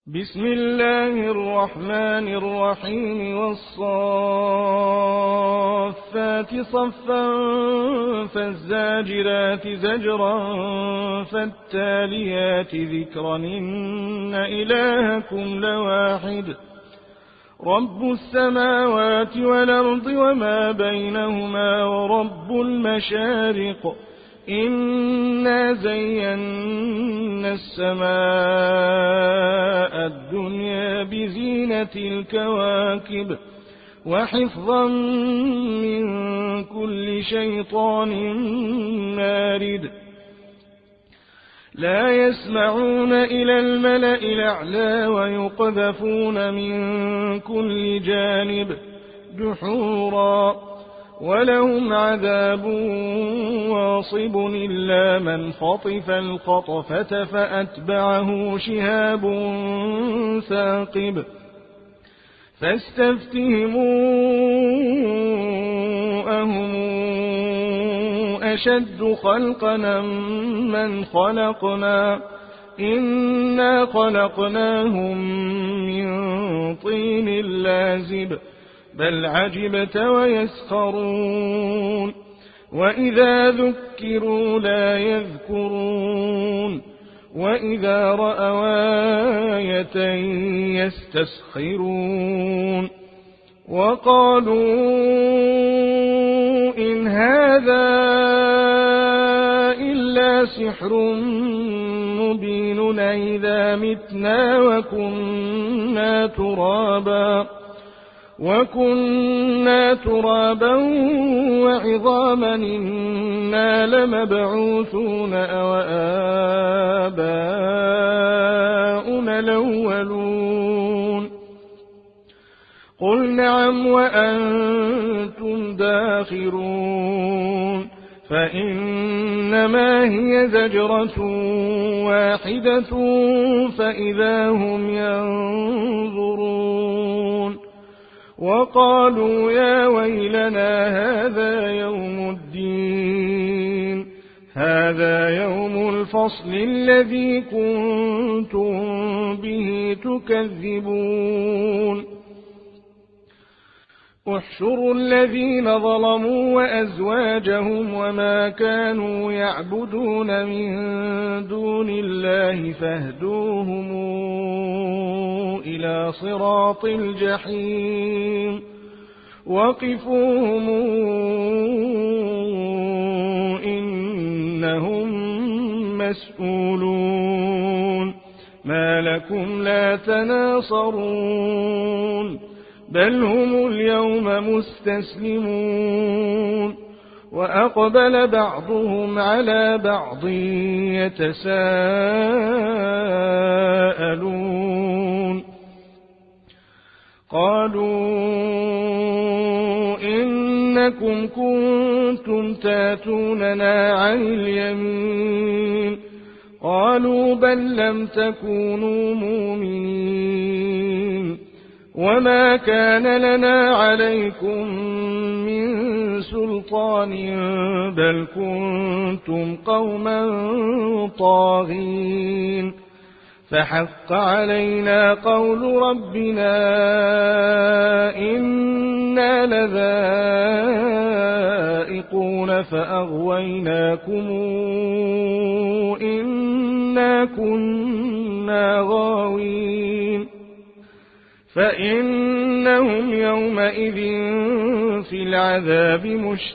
بسم الله الرحمن الرحيم والصافات صفا فالزاجرات زجرا فالتاليات ذكرا إن إلهكم لواحد رب السماوات والأرض وما بينهما ورب المشارق إنا زينا السماء الدنيا بزينة الكواكب وحفظا من كل شيطان مارد لا يسمعون إلى الملأ الأعلى ويقذفون من كل جانب دحورا ولهم عذاب واصب إلا من خطف الخطفة فأتبعه شهاب ثاقب فاستفتهموا أهم أشد خلقنا من خلقنا إنا خلقناهم من طين لازب بل عجبت ويسخرون وإذا ذكروا لا يذكرون وإذا رأوا آية يستسخرون وقالوا إن هذا إلا سحر مبين إذا متنا وكنا ترابا وعظاما إنا لمبعوثون أو آباؤنا الأولون قل نعم وأنتم داخرون فإنما هي زجرة واحدة فإذا هم ينظرون وقالوا يا ويلنا هذا يوم الفصل الذي كنتم به تكذبون احشروا الذين ظلموا وأزواجهم وما كانوا يعبدون من دون الله فاهدوهم إلى صراط الجحيم وقفوهم إنهم مسؤولون ما لكم لا تناصرون بل هم اليوم مستسلمون وأقبل بعضهم على بعض يتساءلون قالوا إنكم كنتم تاتوننا عن اليمين قالوا بل لم تكونوا مؤمنين وما كان لنا عليكم من سلطان بل كنتم قوما طاغين فحق علينا قول ربنا إنا لذائقون فأغويناكم إنا كنا غاوين فإنهم يومئذ في العذاب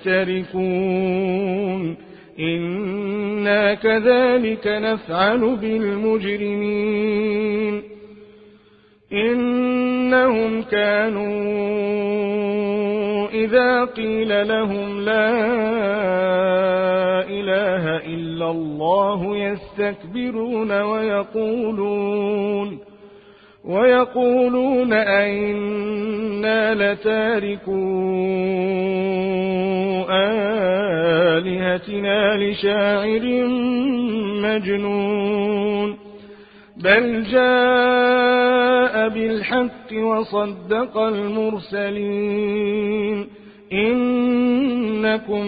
مشتركون إنا كذلك نفعل بالمجرمين إنهم كانوا إذا قيل لهم لا إله إلا الله يستكبرون ويقولون أئنا لتاركو آلهتنا لشاعر مجنون بل جاء بالحق وصدق المرسلين إنكم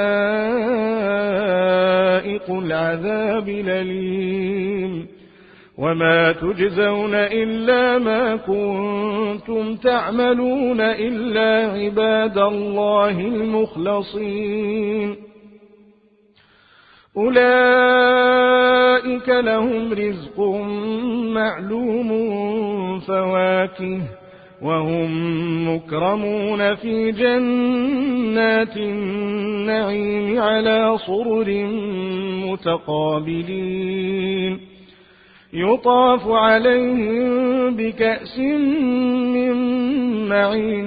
لذائق العذاب الأليم وما تجزون إلا ما كنتم تعملون إلا عباد الله المخلصين أولئك لهم رزق معلوم فواكه وهم مكرمون في جنات النعيم على سرر متقابلين يطاف عليهم بكأس من معين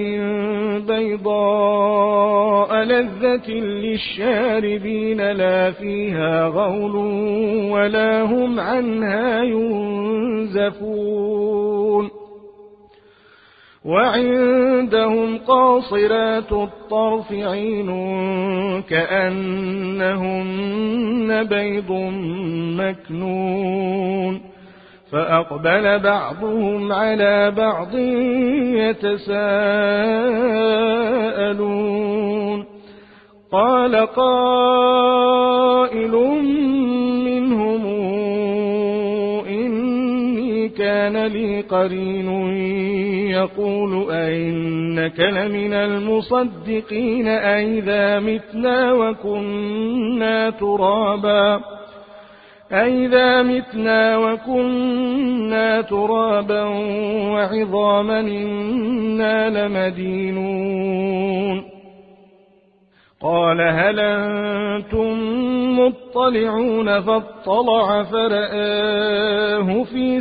بيضاء لذة للشاربين لا فيها غول ولا هم عنها ينزفون وعندهم قاصرات الطرف عين كأنهن بيض مكنون فأقبل بعضهم على بعض يتساءلون قال قائل منهم إني كان لي قرين يقول أئنك لمن المصدقين أئذا متنا وكنا ترابا وعظاما إنا لمدينون قال هل أنتم مطلعون فاطلع فرآه في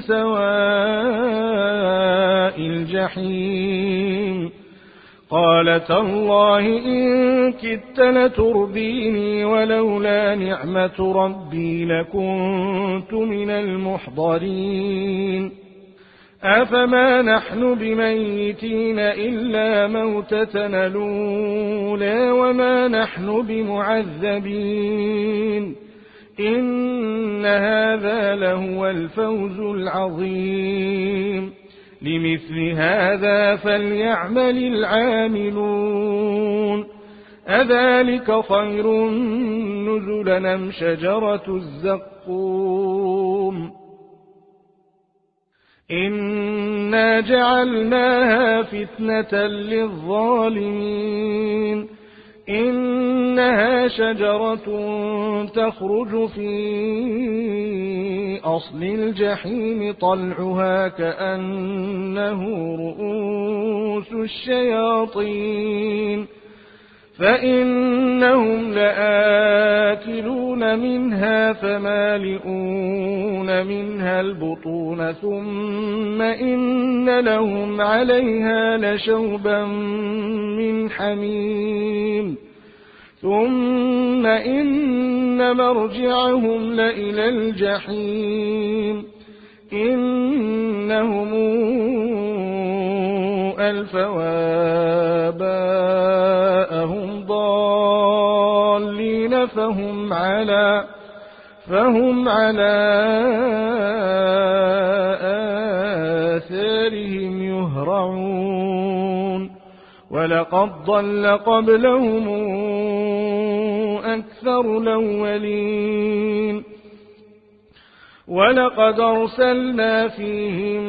سواء الجحيم قال تالله إن كدت لترديني ولولا نعمة ربي لكنت من المحضرين أفما نحن بميتين إلا موتتنا الأولى وما نحن بمعذبين إن هذا لهو الفوز العظيم لمثل هذا فليعمل العاملون أذلك خير نزلا أم شجرة الزقوم إنا جعلناها فتنة للظالمين إنها شجرة تخرج في أصل الجحيم طلعها كأنه رؤوس الشياطين فإنهم لآكلون منها فمالئون منها البطون ثم إن لهم عليها لشوبا من حميم ثم إن مرجعهم لإلى الجحيم إنهم ألفوا آباءهم ضالين فهم على آثارهم يهرعون ولقد ضل قبلهم أكثر الأولين ولقد أرسلنا فيهم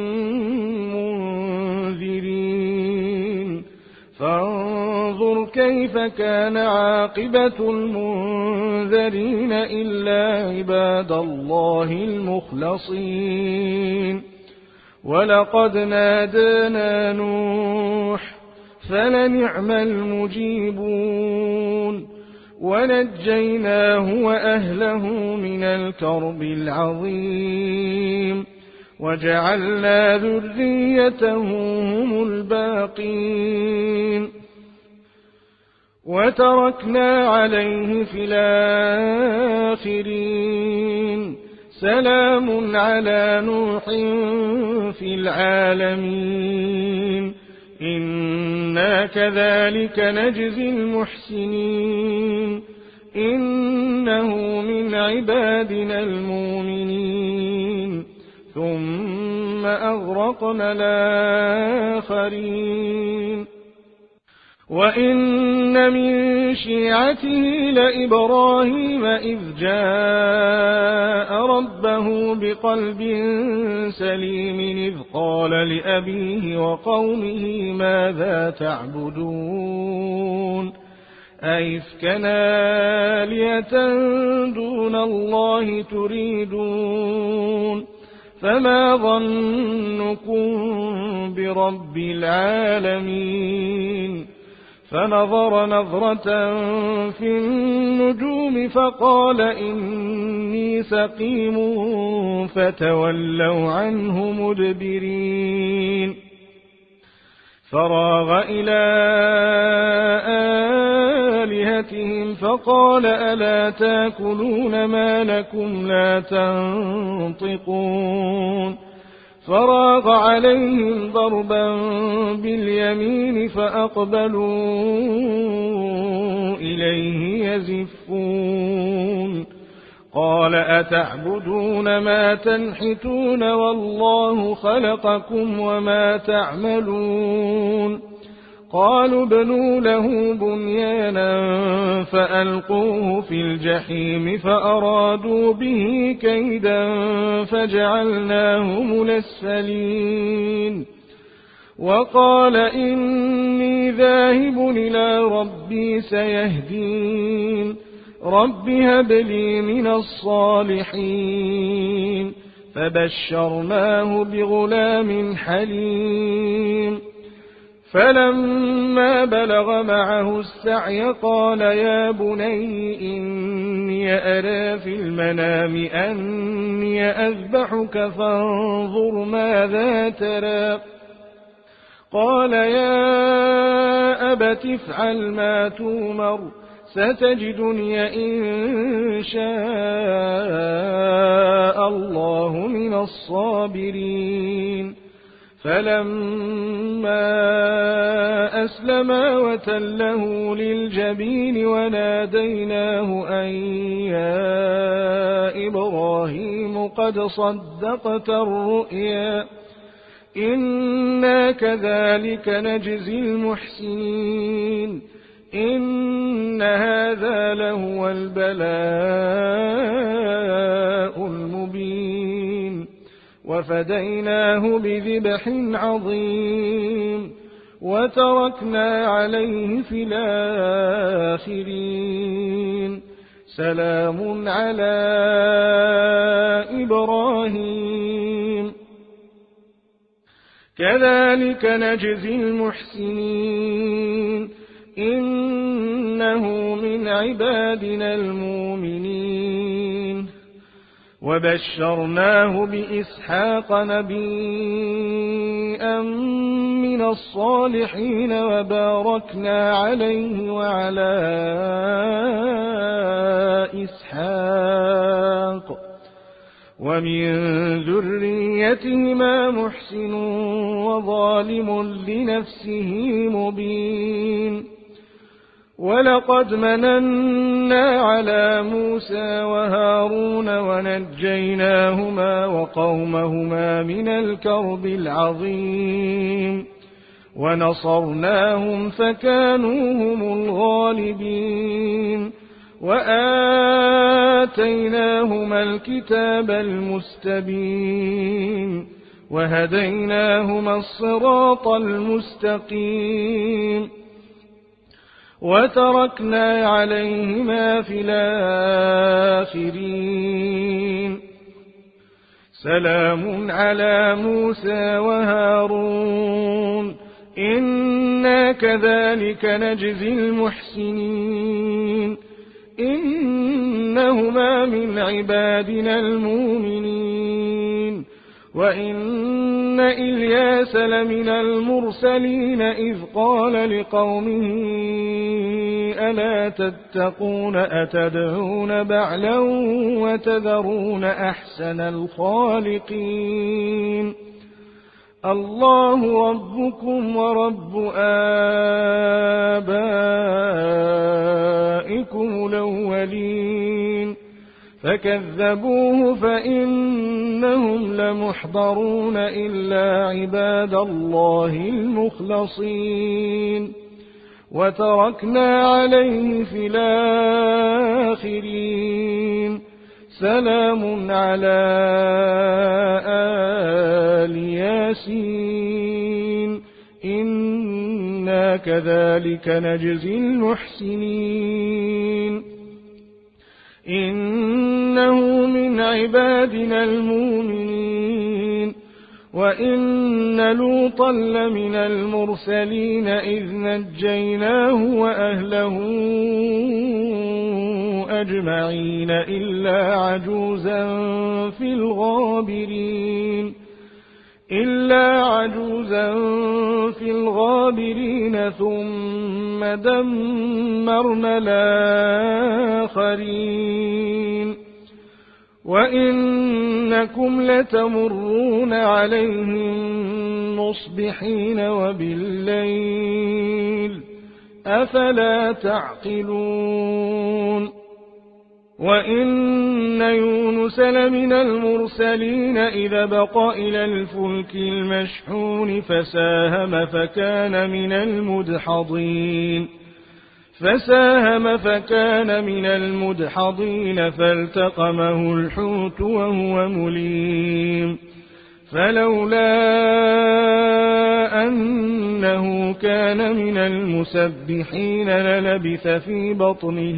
منذرين فانظر كيف كان عاقبة المنذرين إلا عباد الله المخلصين ولقد نادانا نوح فلنعم المجيبون ونجيناه وأهله من الكرب العظيم وجعلنا ذريته هم الباقين وتركنا عليه في الآخرين سلام على نوح في العالمين إنا كذلك نجزي المحسنين إنه من عبادنا المؤمنين ثم أغرقنا الآخرين وإن من شيعته لإبراهيم إذ جاء ربه بقلب سليم إذ قال لأبيه وقومه ماذا تعبدون أئفكا آلهة دون الله تريدون فما ظنكم برب العالمين فنظر نظرة في النجوم فقال إني سقيم فتولوا عنه مدبرين فراغ إلى آلهتهم فقال ألا تاكلون ما لكم لا تنطقون فراغ عليهم ضربا باليمين فأقبلوا إليه يزفون قال أتعبدون ما تنحتون والله خلقكم وما تعملون قالوا ابنوا له بنيانا فألقوه في الجحيم فأرادوا به كيدا فجعلناهم الأسفلين وقال إني ذاهب إلى ربي سيهدين رب هب لي من الصالحين فبشرناه بغلام حليم فلما بلغ معه السعي قال يا بني إني أرى في المنام أني أذبحك فانظر ماذا ترى قال يا أبت افعل ما تؤمر ستجدني إن شاء الله من الصابرين فلما أسلما وتله للجبين وناديناه أن يا إبراهيم قد صدقت الرؤيا إنا كذلك نجزي المحسنين إن هذا لهو البلاء المبين وفديناه بذبح عظيم وتركنا عليه في الآخرين سلام على إبراهيم كذلك نجزي المحسنين إنه من عبادنا المؤمنين وبشرناه بإسحاق نبيا من الصالحين وباركنا عليه وعلى إسحاق ومن ذريتهما محسن وظالم لنفسه مبين ولقد مننا على موسى وهارون ونجيناهما وقومهما من الكرب العظيم ونصرناهم فكانوا هم الغالبين وآتيناهما الكتاب المستبين وهديناهما الصراط المستقيم وتركنا عليهما في الآخرين سلام على موسى وهارون إنا كذلك نجزي المحسنين إنهما من عبادنا المؤمنين وإن إلياس لمن المرسلين إذ قال لقومه ألا تتقون أتدعون بعلا وتذرون أحسن الخالقين الله ربكم ورب آبائكم الأولين فكذبوه فإنهم لمحضرون إلا عباد الله المخلصين وتركنا عليه في الآخرين سلام على آل ياسين إنا كذلك نجزي المحسنين إنه من عبادنا المؤمنين وإن لوطا لمن المرسلين إذ نجيناه وأهله أجمعين إلا عجوزا في الغابرين ثم دمرنا الآخرين وإنكم لتمرون عليهم مصبحين وبالليل أفلا تعقلون وإن يونس لمن المرسلين إذا بق إلى الفلك المشحون فساهم فكان من المدحضين فالتقمه الحوت وهو مليم فلولا أنه كان من المسبحين للبث في بطنه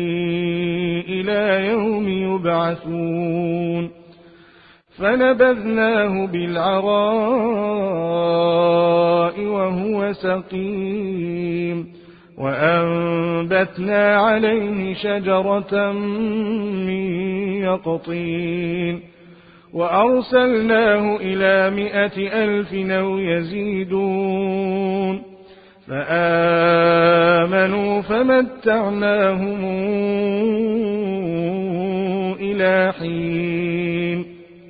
إلى يوم يبعثون فنبذناه بالعراء وهو سقيم وأنبتنا عليه شجرة من يقطين وأرسلناه إلى 100,000 أو يزيدون فآمنوا فمتعناهم إلى حين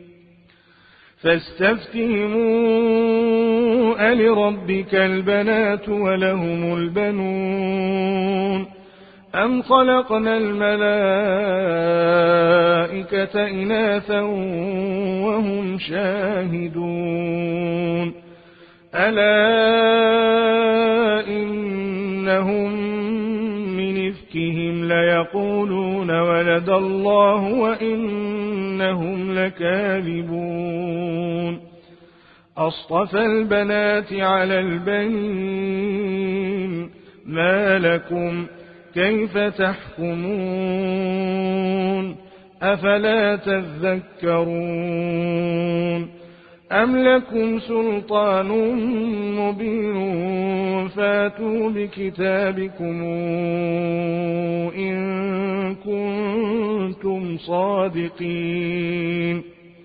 فاستفتهموا ألربك البنات ولهم البنون أم خلقنا الملائكة إناثا وهم شاهدون ألا إنهم من إفكهم ليقولون ولد الله وإنهم لكاذبون أصطفى البنات على البنين ما لكم كيف تحكمون أفلا تذكرون أم لكم سلطان مبين فاتوا بكتابكم إن كنتم صادقين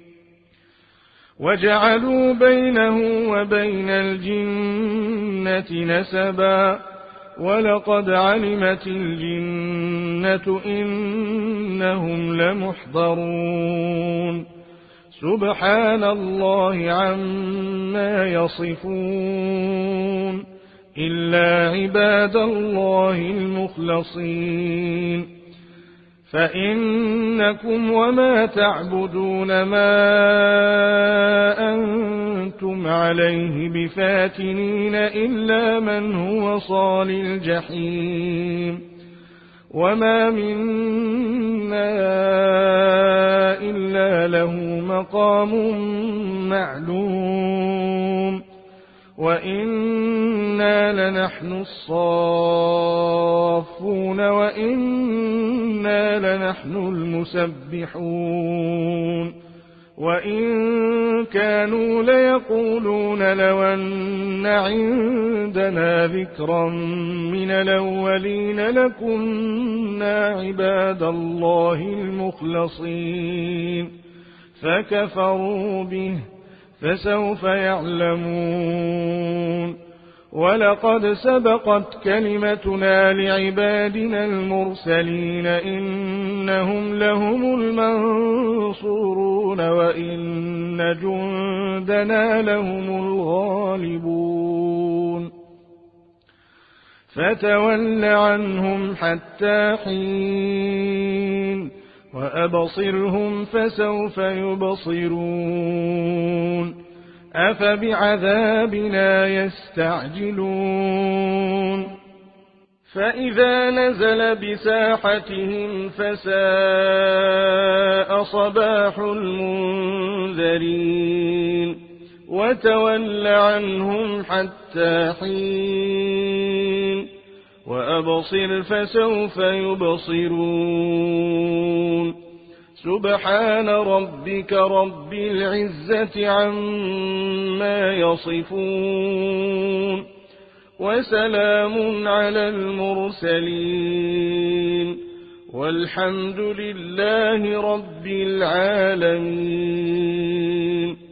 وجعلوا بينه وبين الجنة نسبا ولقد علمت الجنة إنهم لمحضرون سبحان الله عما يصفون إلا عباد الله المخلصين فإنكم وما تعبدون ما أنتم عليه بفاتنين إلا من هو صال الجحيم وما منا إلا له مقام معلوم وإنا لنحن الصافون وإنا لنحن المسبحون وإن كانوا ليقولون لو أن عندنا ذكرا من الأولين لكنا عباد الله المخلصين فكفروا به فسوف يعلمون ولقد سبقت كلمتنا لعبادنا المرسلين إنهم لهم المنصورون وإن جندنا لهم الغالبون فتول عنهم حتى حين وأبصرهم فسوف يبصرون أفبعذابنا يستعجلون فإذا نزل بساحتهم فساء صباح المنذرين وتول عنهم حتى حين وأبصر فسوف يبصرون سبحان ربك رب العزة عما يصفون وسلام على المرسلين والحمد لله رب العالمين.